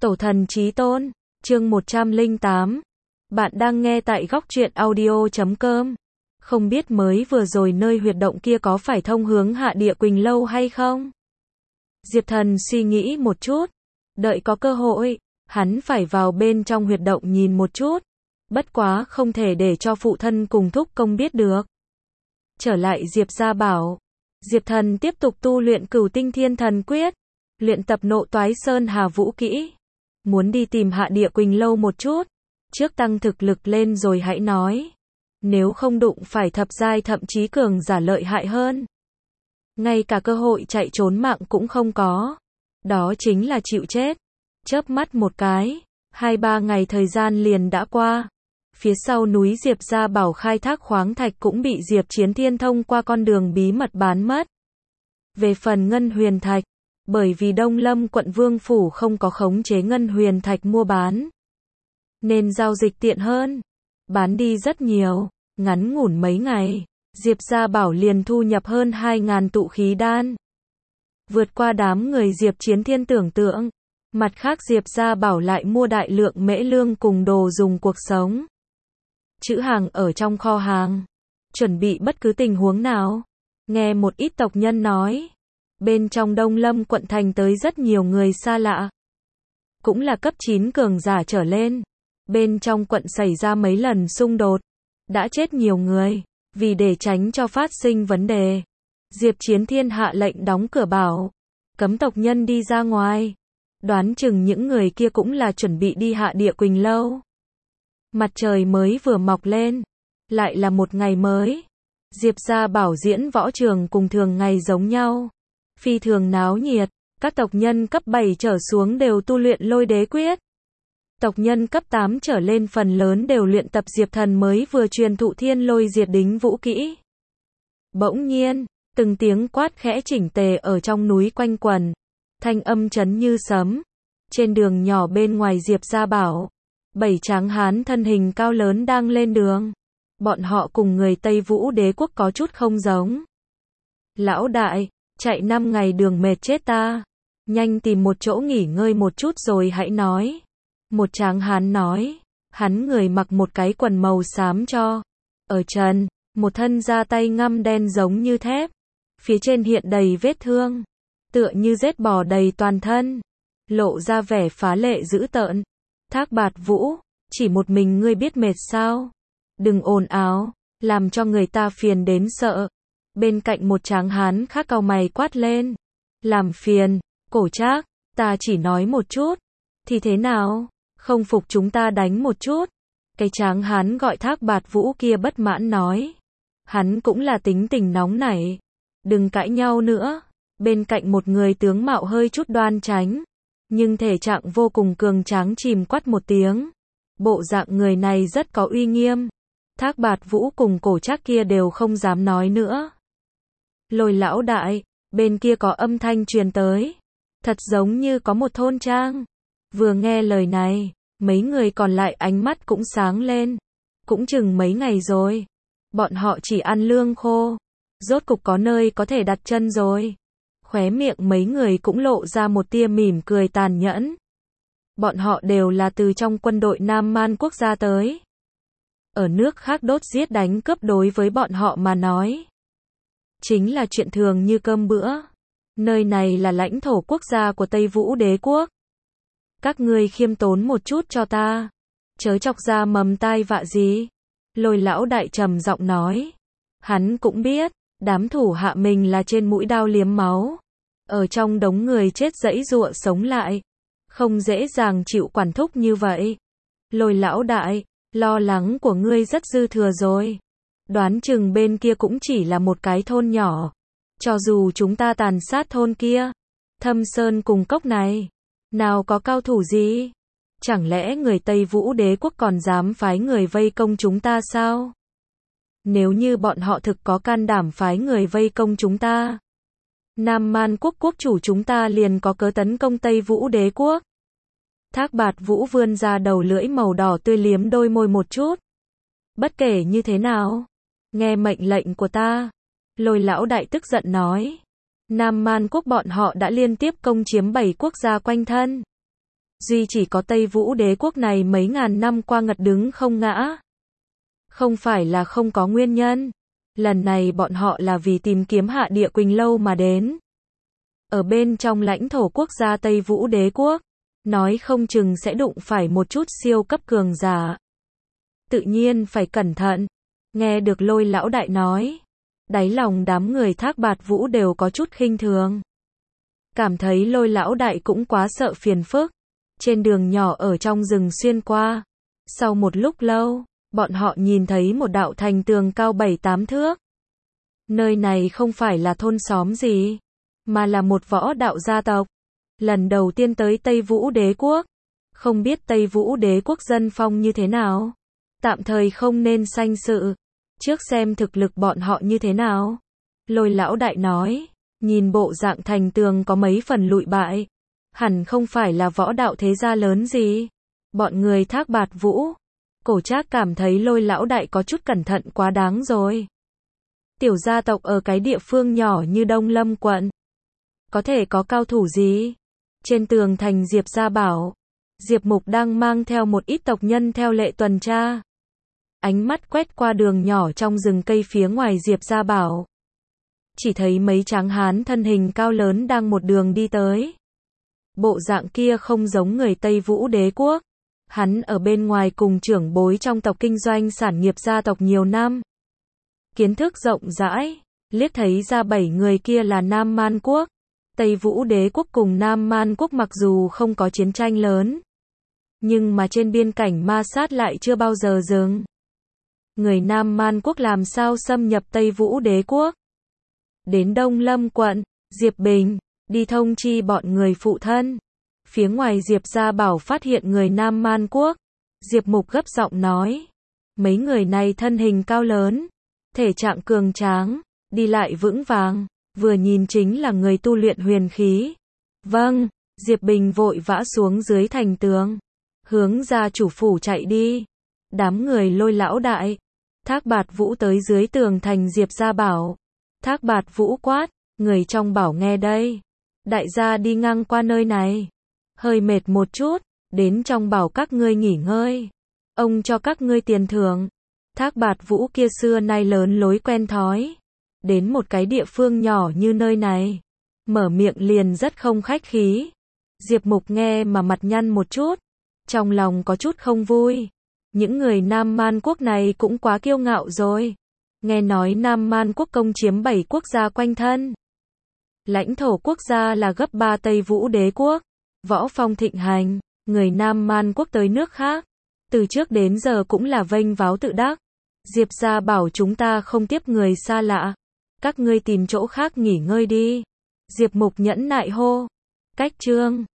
Tổ thần chí tôn, chương 108. Bạn đang nghe tại góc truyện audio.com. Không biết mới vừa rồi nơi huyệt động kia có phải thông hướng Hạ Địa Quỳnh Lâu hay không? Diệp Thần suy nghĩ một chút. Đợi có cơ hội, hắn phải vào bên trong huyệt động nhìn một chút. Bất quá không thể để cho phụ thân cùng thúc công biết được. Trở lại Diệp gia bảo. Diệp Thần tiếp tục tu luyện Cửu Tinh Thiên Thần Quyết. Luyện tập Nộ Toái Sơn Hà Vũ kỹ. Muốn đi tìm Hạ Địa Quỳnh Lâu một chút. Trước tăng thực lực lên rồi hãy nói. Nếu không đụng phải thập giai thậm chí cường giả lợi hại hơn. Ngay cả cơ hội chạy trốn mạng cũng không có. Đó chính là chịu chết. Chớp mắt một cái, 2-3 ngày thời gian liền đã qua. Phía sau núi Diệp gia bảo khai thác khoáng thạch cũng bị Diệp Chiến Thiên thông qua con đường bí mật bán mất. Về phần ngân huyền thạch, bởi vì Đông Lâm quận Vương Phủ không có khống chế ngân huyền thạch mua bán, nên giao dịch tiện hơn. Bán đi rất nhiều, ngắn ngủn mấy ngày, Diệp gia bảo liền thu nhập hơn 2.000 tụ khí đan. Vượt qua đám người Diệp Chiến Thiên tưởng tượng. Mặt khác Diệp gia bảo lại mua đại lượng mễ lương cùng đồ dùng cuộc sống. Trữ hàng ở trong kho hàng. Chuẩn bị bất cứ tình huống nào. Nghe một ít tộc nhân nói. Bên trong Đông Lâm quận thành tới rất nhiều người xa lạ. Cũng là cấp 9 cường giả trở lên. Bên trong quận xảy ra mấy lần xung đột. Đã chết nhiều người. Vì để tránh cho phát sinh vấn đề. Diệp Chiến Thiên hạ lệnh đóng cửa bảo. Cấm tộc nhân đi ra ngoài. Đoán chừng những người kia cũng là chuẩn bị đi Hạ Địa Quỳnh Lâu. Mặt trời mới vừa mọc lên. Lại là một ngày mới. Diệp gia bảo diễn võ trường cùng thường ngày giống nhau. Phi thường náo nhiệt. Các tộc nhân cấp 7 trở xuống đều tu luyện Lôi Đế Quyết. Tộc nhân cấp 8 trở lên phần lớn đều luyện tập Diệp Thần mới vừa truyền thụ Thiên Lôi Diệt Đính vũ kỹ. Bỗng nhiên, từng tiếng quát khẽ chỉnh tề ở trong núi quanh quẩn. Thanh âm chấn như sấm. Trên đường nhỏ bên ngoài Diệp gia bảo, 7 tráng hán thân hình cao lớn đang lên đường. Bọn họ cùng người Tây Vũ Đế quốc có chút không giống. Lão đại, chạy 5 ngày đường mệt chết ta. Nhanh tìm một chỗ nghỉ ngơi một chút rồi hãy nói. Một tráng hán nói. Hắn người mặc một cái quần màu xám cho. Ở trần, một thân da tay ngăm đen giống như thép. Phía trên hiện đầy vết thương. Tựa như rết bò đầy toàn thân. Lộ ra vẻ phá lệ dữ tợn. Thác Bạt Vũ, chỉ một mình ngươi biết mệt sao? Đừng ồn ào, làm cho người ta phiền đến sợ. Bên cạnh một tráng hán khác cau mày quát lên. Làm phiền, Cổ Trác, ta chỉ nói một chút. Thì thế nào? Không phục chúng ta đánh một chút. Cái tráng hán gọi Thác Bạt Vũ kia bất mãn nói. Hắn cũng là tính tình nóng nảy. Đừng cãi nhau nữa. Bên cạnh một người tướng mạo hơi chút đoan chánh, nhưng thể trạng vô cùng cường tráng chìm quát một tiếng. Bộ dạng người này rất có uy nghiêm. Thác Bạt Vũ cùng Cổ Trác kia đều không dám nói nữa. Lôi lão đại, bên kia có âm thanh truyền tới. Thật giống như có một thôn trang. Vừa nghe lời này, mấy người còn lại ánh mắt cũng sáng lên. Cũng chừng mấy ngày rồi. Bọn họ chỉ ăn lương khô. Rốt cục có nơi có thể đặt chân rồi. Khóe miệng mấy người cũng lộ ra một tia mỉm cười tàn nhẫn. Bọn họ đều là từ trong quân đội Nam Man quốc gia tới. Ở nước khác đốt giết đánh cướp đối với bọn họ mà nói. Chính là chuyện thường như cơm bữa. Nơi này là lãnh thổ quốc gia của Tây Vũ Đế quốc. Các ngươi khiêm tốn một chút cho ta. Chớ chọc ra mầm tai vạ gì. Lôi lão đại trầm giọng nói. Hắn cũng biết. Đám thủ hạ mình là trên mũi đao liếm máu. Ở trong đống người chết giãy giụa sống lại. Không dễ dàng chịu quản thúc như vậy. Lôi lão đại, lo lắng của ngươi rất dư thừa rồi. Đoán chừng bên kia cũng chỉ là một cái thôn nhỏ. Cho dù chúng ta tàn sát thôn kia, Thâm Sơn cùng cốc này, nào có cao thủ gì? Chẳng lẽ người Tây Vũ Đế quốc còn dám phái người vây công chúng ta sao? Nếu như bọn họ thực có can đảm phái người vây công chúng ta, Nam Man quốc quốc chủ chúng ta liền có cớ tấn công Tây Vũ Đế quốc. Thác Bạt Vũ vươn ra đầu lưỡi màu đỏ tươi liếm đôi môi một chút. Bất kể như thế nào, nghe mệnh lệnh của ta. Lôi lão đại tức giận nói. Nam Man quốc bọn họ đã liên tiếp công chiếm 7 quốc gia quanh thân. duy chỉ có Tây Vũ đế quốc này mấy ngàn năm qua ngật đứng không ngã. Không phải là không có nguyên nhân. Lần này bọn họ là vì tìm kiếm Hạ Địa Quỳnh Lâu mà đến. Ở bên trong lãnh thổ quốc gia Tây Vũ đế quốc, nói không chừng sẽ đụng phải một chút siêu cấp cường giả. Tự nhiên phải cẩn thận. Nghe được Lôi lão đại nói, đáy lòng đám người Thác Bạt Vũ đều có chút khinh thường. Cảm thấy Lôi lão đại cũng quá sợ phiền phức. Trên đường nhỏ ở trong rừng xuyên qua. Sau một lúc lâu, bọn họ nhìn thấy một đạo thành tường cao 7-8 thước. Nơi này không phải là thôn xóm gì, mà là một võ đạo gia tộc. Lần đầu tiên tới Tây Vũ đế quốc. Không biết Tây Vũ đế quốc dân phong như thế nào. Tạm thời không nên sanh sự. Trước xem thực lực bọn họ như thế nào. Lôi lão đại nói, nhìn bộ dạng thành tường có mấy phần lụi bại. Hẳn không phải là võ đạo thế gia lớn gì. Bọn người Thác Bạt Vũ. Cổ Trác cảm thấy Lôi lão đại có chút cẩn thận quá đáng rồi. Tiểu gia tộc ở cái địa phương nhỏ như Đông Lâm quận. Có thể có cao thủ gì? Trên tường thành Diệp Gia Bảo. Diệp Mục đang mang theo một ít tộc nhân theo lệ tuần tra. Ánh mắt quét qua đường nhỏ trong rừng cây phía ngoài Diệp Gia Bảo. Chỉ thấy mấy tráng hán thân hình cao lớn đang một đường đi tới. Bộ dạng kia không giống người Tây Vũ đế quốc. Hắn ở bên ngoài cùng trưởng bối trong tộc kinh doanh sản nghiệp gia tộc nhiều năm. Kiến thức rộng rãi, liếc thấy ra 7 người kia là Nam Man quốc. Tây Vũ đế quốc cùng Nam Man quốc mặc dù không có chiến tranh lớn, nhưng mà trên biên cảnh ma sát lại chưa bao giờ dừng. Người Nam Man quốc làm sao xâm nhập Tây Vũ đế quốc? Đến Đông Lâm quận, Diệp Bình đi thông chi bọn người phụ thân. Phía ngoài Diệp Gia Bảo phát hiện người Nam Man quốc. Diệp Mục gấp giọng nói, mấy người này thân hình cao lớn, thể trạng cường tráng, đi lại vững vàng, vừa nhìn chính là người tu luyện huyền khí. Vâng, Diệp Bình vội vã xuống dưới thành tường, hướng ra chủ phủ chạy đi. Đám người Lôi lão đại, Thác Bạt Vũ tới dưới tường thành Diệp Gia Bảo. Thác Bạt Vũ quát, người trong bảo nghe đây. Đại gia đi ngang qua nơi này, hơi mệt một chút, đến trong bảo các ngươi nghỉ ngơi. Ông cho các ngươi tiền thưởng. Thác Bạt Vũ kia xưa nay lớn lối quen thói. Đến một cái địa phương nhỏ như nơi này, mở miệng liền rất không khách khí. Diệp Mục nghe mà mặt nhăn một chút, trong lòng có chút không vui. Những người Nam Man quốc này cũng quá kiêu ngạo rồi. Nghe nói Nam Man quốc công chiếm 7 quốc gia quanh thân. Lãnh thổ quốc gia là gấp 3 Tây Vũ đế quốc. Võ phong thịnh hành, người Nam Man quốc tới nước khác. Từ trước đến giờ cũng là vênh váo tự đắc. Diệp Gia bảo chúng ta không tiếp người xa lạ. Các ngươi tìm chỗ khác nghỉ ngơi đi. Diệp Mục nhẫn nại hô. Cách chương